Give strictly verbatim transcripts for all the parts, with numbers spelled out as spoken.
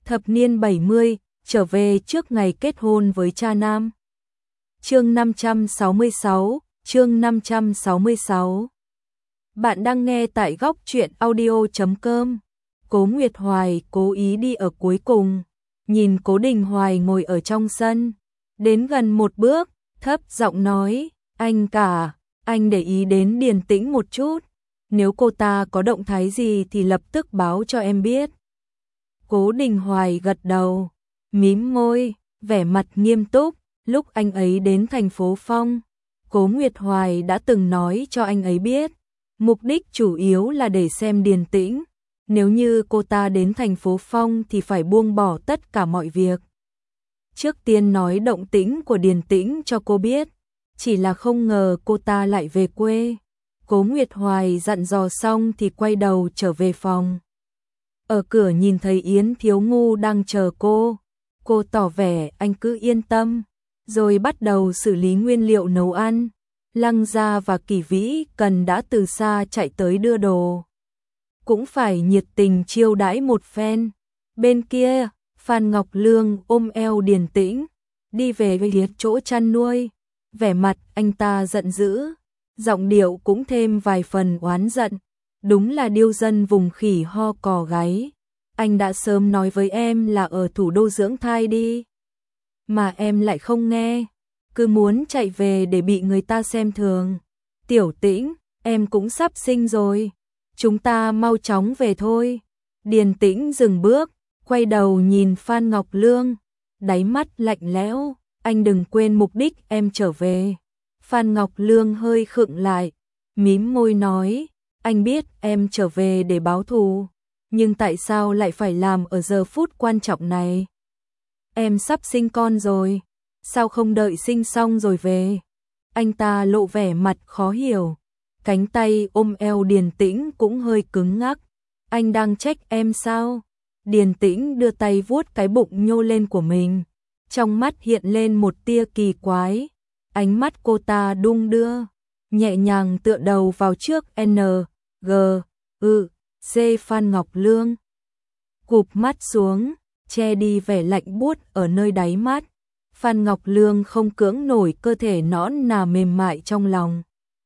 Thập niên bảy mươi, trở về trước ngày kết hôn với cha nam. Chương năm trăm sáu mươi sáu, chương năm trăm sáu mươi sáu. Bạn đang nghe tại góc truyện audio chấm com. Cố Nguyệt Hoài cố ý đi ở cuối cùng, nhìn Cố Đình Hoài ngồi ở trong sân, đến gần một bước, thấp giọng nói, anh cả, anh để ý đến Điền Tĩnh một chút, nếu cô ta có động thái gì thì lập tức báo cho em biết. Cố Đình Hoài gật đầu, mím môi, vẻ mặt nghiêm túc, lúc anh ấy đến thành phố Phong, Cố Nguyệt Hoài đã từng nói cho anh ấy biết, mục đích chủ yếu là để xem Điền Tĩnh, nếu như cô ta đến thành phố Phong thì phải buông bỏ tất cả mọi việc. Trước tiên nói động tĩnh của Điền Tĩnh cho cô biết, chỉ là không ngờ cô ta lại về quê. Cố Nguyệt Hoài dặn dò xong thì quay đầu trở về phòng. Ở cửa nhìn thấy Yến Thiếu Ngu đang chờ cô, cô tỏ vẻ anh cứ yên tâm, rồi bắt đầu xử lý nguyên liệu nấu ăn. Lăng Gia và Kỳ Vĩ Cần đã từ xa chạy tới đưa đồ, cũng phải nhiệt tình chiêu đãi một phen. Bên kia, Phan Ngọc Lương ôm eo Điền Tĩnh, đi về phía chỗ chăn nuôi, vẻ mặt anh ta giận dữ, giọng điệu cũng thêm vài phần oán giận. Đúng là điêu dân vùng khỉ ho cò gáy. Anh đã sớm nói với em là ở thủ đô dưỡng thai đi, mà em lại không nghe, cứ muốn chạy về để bị người ta xem thường. Tiểu Tĩnh, em cũng sắp sinh rồi, chúng ta mau chóng về thôi. Điền Tĩnh dừng bước, quay đầu nhìn Phan Ngọc Lương, đáy mắt lạnh lẽo, anh đừng quên mục đích em trở về. Phan Ngọc Lương hơi khựng lại, mím môi nói, anh biết em trở về để báo thù, nhưng tại sao lại phải làm ở giờ phút quan trọng này? Em sắp sinh con rồi, sao không đợi sinh xong rồi về? Anh ta lộ vẻ mặt khó hiểu, cánh tay ôm eo Điền Tĩnh cũng hơi cứng ngắc. Anh đang trách em sao? Điền Tĩnh đưa tay vuốt cái bụng nhô lên của mình, trong mắt hiện lên một tia kỳ quái, ánh mắt cô ta đung đưa, nhẹ nhàng tựa đầu vào trước N, G, ư, C. Phan Ngọc Lương cụp mắt xuống, che đi vẻ lạnh buốt ở nơi đáy mắt. Phan Ngọc Lương không cưỡng nổi cơ thể nõn nà mềm mại trong lòng,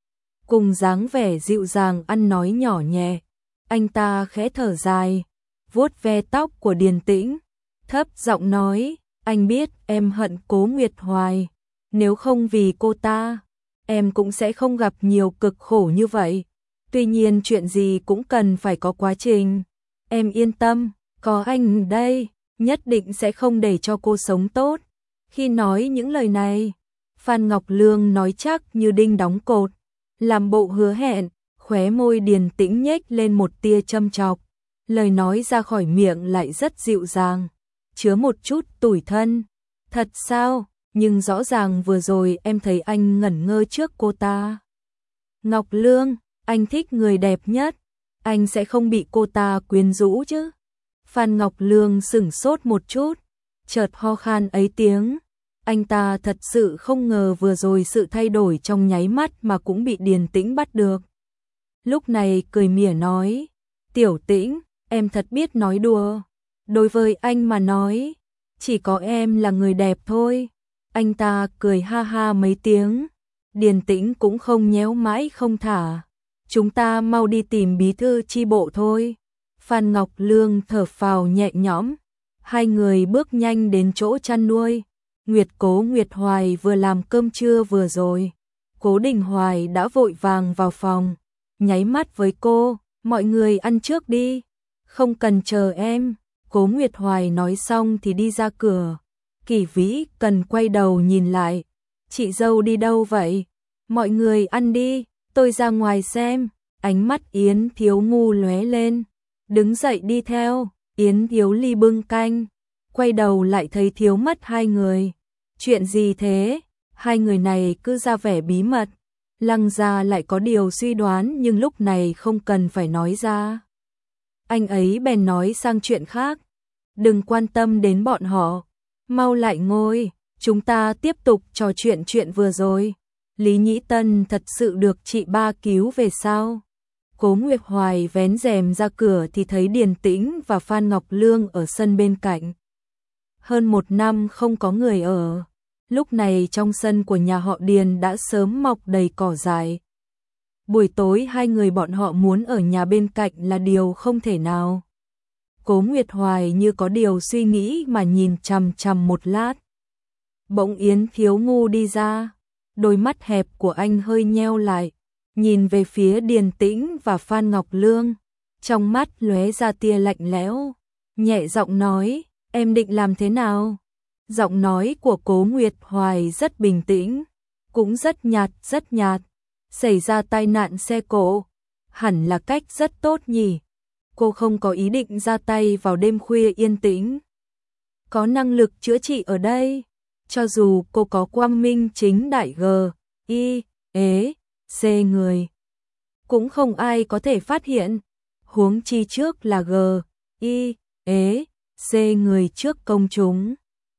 cùng dáng vẻ dịu dàng ăn nói nhỏ nhẹ, anh ta khẽ thở dài, vuốt ve tóc của Điền Tĩnh, thấp giọng nói, anh biết em hận Cố Nguyệt Hoài, nếu không vì cô ta, em cũng sẽ không gặp nhiều cực khổ như vậy. Tuy nhiên chuyện gì cũng cần phải có quá trình. Em yên tâm, có anh đây, nhất định sẽ không để cho cô sống tốt. Khi nói những lời này, Phan Ngọc Lương nói chắc như đinh đóng cột, làm bộ hứa hẹn, khóe môi Điền Tĩnh nhếch lên một tia châm chọc. Lời nói ra khỏi miệng lại rất dịu dàng, chứa một chút tủi thân. Thật sao? Nhưng rõ ràng vừa rồi em thấy anh ngẩn ngơ trước cô ta. Ngọc Lương, anh thích người đẹp nhất, anh sẽ không bị cô ta quyến rũ chứ? Phan Ngọc Lương sửng sốt một chút, chợt ho khan ấy tiếng. Anh ta thật sự không ngờ vừa rồi sự thay đổi trong nháy mắt mà cũng bị Điền Tĩnh bắt được. Lúc này cười mỉa nói, Tiểu Tĩnh, em thật biết nói đùa. Đối với anh mà nói, chỉ có em là người đẹp thôi. Anh ta cười ha ha mấy tiếng. Điền Tĩnh cũng không nhéo mãi không thả. Chúng ta mau đi tìm bí thư chi bộ thôi. Phan Ngọc Lương thở phào nhẹ nhõm. Hai người bước nhanh đến chỗ chăn nuôi. Nguyệt Cố Nguyệt Hoài vừa làm cơm trưa vừa rồi. Cố Đình Hoài đã vội vàng vào phòng, nháy mắt với cô, mọi người ăn trước đi, không cần chờ em. Cố Nguyệt Hoài nói xong thì đi ra cửa. Kỳ Vĩ Cần quay đầu nhìn lại, chị dâu đi đâu vậy? Mọi người ăn đi, tôi ra ngoài xem. Ánh mắt Yến Thiếu Ngu lóe lên, đứng dậy đi theo. Yến Thiếu Ly bưng canh, quay đầu lại thấy Thiếu Mất hai người. Chuyện gì thế? Hai người này cứ ra vẻ bí mật. Lăng Gia lại có điều suy đoán nhưng lúc này không cần phải nói ra. Anh ấy bèn nói sang chuyện khác. Đừng quan tâm đến bọn họ, mau lại ngồi, chúng ta tiếp tục trò chuyện chuyện vừa rồi. Lý Nhĩ Tân thật sự được chị ba cứu về sao? Cố Nguyệt Hoài vén rèm ra cửa thì thấy Điền Tĩnh và Phan Ngọc Lương ở sân bên cạnh. Hơn một năm không có người ở, lúc này trong sân của nhà họ Điền đã sớm mọc đầy cỏ dại. Buổi tối hai người bọn họ muốn ở nhà bên cạnh là điều không thể nào. Cố Nguyệt Hoài như có điều suy nghĩ mà nhìn chằm chằm một lát. Bỗng Yến Thiếu Ngu đi ra, đôi mắt hẹp của anh hơi nheo lại, nhìn về phía Điền Tĩnh và Phan Ngọc Lương, trong mắt lóe ra tia lạnh lẽo, nhẹ giọng nói, em định làm thế nào? Giọng nói của Cố Nguyệt Hoài rất bình tĩnh, cũng rất nhạt, rất nhạt. Xảy ra tai nạn xe cộ, hẳn là cách rất tốt nhỉ. Cô không có ý định ra tay vào đêm khuya yên tĩnh. Có năng lực chữa trị ở đây, cho dù cô có quang minh chính đại G, I, ế, C người, cũng không ai có thể phát hiện. Huống chi trước là G, I, ế, C người trước công chúng.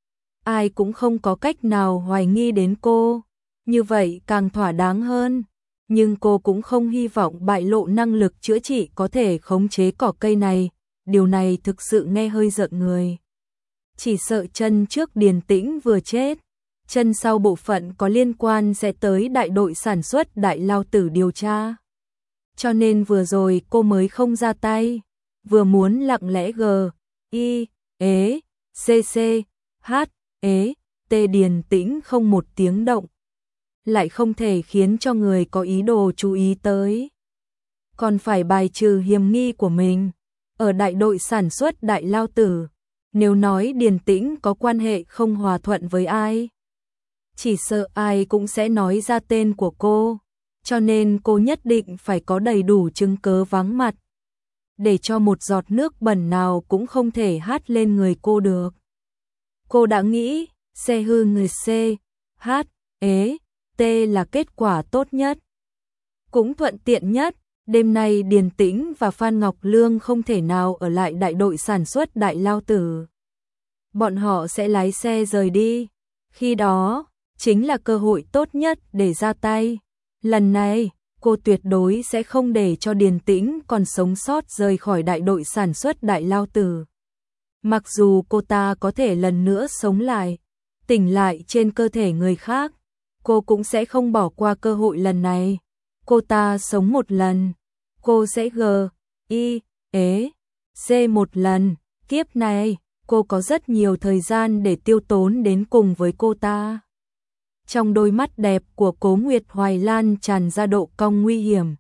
Ai cũng không có cách nào hoài nghi đến cô, như vậy càng thỏa đáng hơn. Nhưng cô cũng không hy vọng bại lộ năng lực chữa trị có thể khống chế cỏ cây này, điều này thực sự nghe hơi rợn người. Chỉ sợ chân trước Điền Tĩnh vừa chết, chân sau bộ phận có liên quan sẽ tới đại đội sản xuất Đại Lao Tử điều tra. Cho nên vừa rồi cô mới không ra tay, vừa muốn lặng lẽ G, I, ế, C C, H, ế, T Điền Tĩnh không một tiếng động, lại không thể khiến cho người có ý đồ chú ý tới. Còn phải bài trừ hiểm nghi của mình. Ở đại đội sản xuất Đại Lao Tử, nếu nói Điền Tĩnh có quan hệ không hòa thuận với ai, chỉ sợ ai cũng sẽ nói ra tên của cô, cho nên cô nhất định phải có đầy đủ chứng cớ vắng mặt, để cho một giọt nước bẩn nào cũng không thể hát lên người cô được. Cô đã nghĩ, xe hư người C, H, ế, T là kết quả tốt nhất, cũng thuận tiện nhất. Đêm nay Điền Tĩnh và Phan Ngọc Lương không thể nào ở lại đại đội sản xuất Đại Lao Tử. Bọn họ sẽ lái xe rời đi. Khi đó, chính là cơ hội tốt nhất để ra tay. Lần này, cô tuyệt đối sẽ không để cho Điền Tĩnh còn sống sót rời khỏi đại đội sản xuất Đại Lao Tử. Mặc dù cô ta có thể lần nữa sống lại, tỉnh lại trên cơ thể người khác, cô cũng sẽ không bỏ qua cơ hội lần này. Cô ta sống một lần, cô sẽ G, I, ế, C một lần. Kiếp này, cô có rất nhiều thời gian để tiêu tốn đến cùng với cô ta. Trong đôi mắt đẹp của Cố Nguyệt Hoài lan tràn ra độ cong nguy hiểm.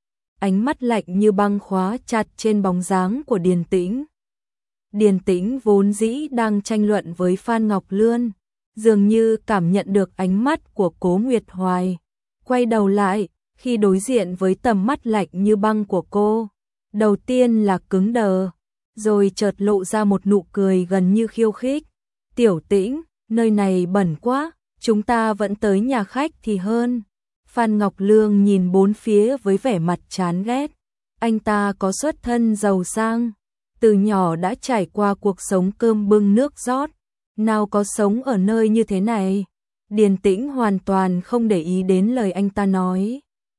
Ánh mắt lạnh như băng khóa chặt trên bóng dáng của Điền Tĩnh. Điền Tĩnh vốn dĩ đang tranh luận với Phan Ngọc Lương, dường như cảm nhận được ánh mắt của Cố Nguyệt Hoài. Quay đầu lại, khi đối diện với tầm mắt lạnh như băng của cô, đầu tiên là cứng đờ, rồi chợt lộ ra một nụ cười gần như khiêu khích. Tiểu Tĩnh, nơi này bẩn quá, chúng ta vẫn tới nhà khách thì hơn. Phan Ngọc Lương nhìn bốn phía với vẻ mặt chán ghét. Anh ta có xuất thân giàu sang, từ nhỏ đã trải qua cuộc sống cơm bưng nước rót, nào có sống ở nơi như thế này. Điền Tĩnh hoàn toàn không để ý đến lời anh ta nói.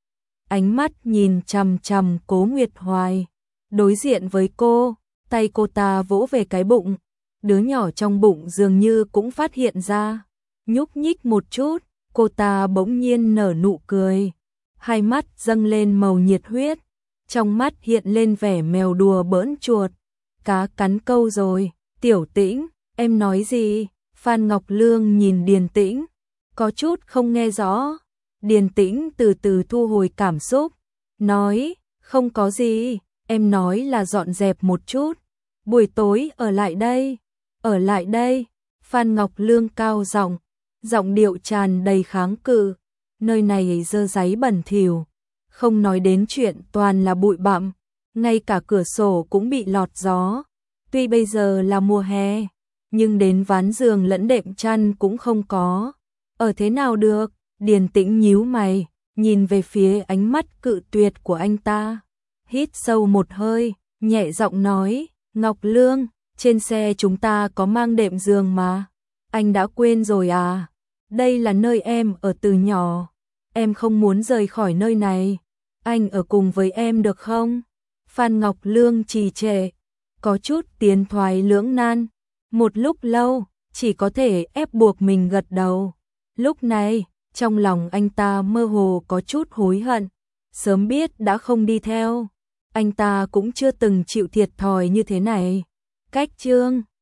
Ánh mắt nhìn chằm chằm Cố Nguyệt Hoài. Đối diện với cô, tay cô ta vỗ về cái bụng. Đứa nhỏ trong bụng dường như cũng phát hiện ra. Nhúc nhích một chút, cô ta bỗng nhiên nở nụ cười. Hai mắt dâng lên màu nhiệt huyết. Trong mắt hiện lên vẻ mèo đùa bỡn chuột. Cá cắn câu rồi. Tiểu Tĩnh, em nói gì? Phan Ngọc Lương nhìn Điền Tĩnh, có chút không nghe rõ. Điền Tĩnh từ từ thu hồi cảm xúc, nói, không có gì, em nói là dọn dẹp một chút, buổi tối ở lại đây, ở lại đây. Phan Ngọc Lương cao giọng, giọng điệu tràn đầy kháng cự, nơi này dơ dáy bẩn thỉu, không nói đến chuyện toàn là bụi bặm, ngay cả cửa sổ cũng bị lọt gió. Tuy bây giờ là mùa hè, nhưng đến ván giường lẫn đệm chăn cũng không có. Ở thế nào được? Điền Tĩnh nhíu mày, nhìn về phía ánh mắt cự tuyệt của anh ta. Hít sâu một hơi, nhẹ giọng nói, Ngọc Lương, trên xe chúng ta có mang đệm giường mà. Anh đã quên rồi à? Đây là nơi em ở từ nhỏ. Em không muốn rời khỏi nơi này. anh ở cùng với em được không? Phan Ngọc Lương trì trệ, có chút tiến thoái lưỡng nan, một lúc lâu, chỉ có thể ép buộc mình gật đầu. Lúc này, trong lòng anh ta mơ hồ có chút hối hận, sớm biết đã không đi theo, anh ta cũng chưa từng chịu thiệt thòi như thế này. Cách chương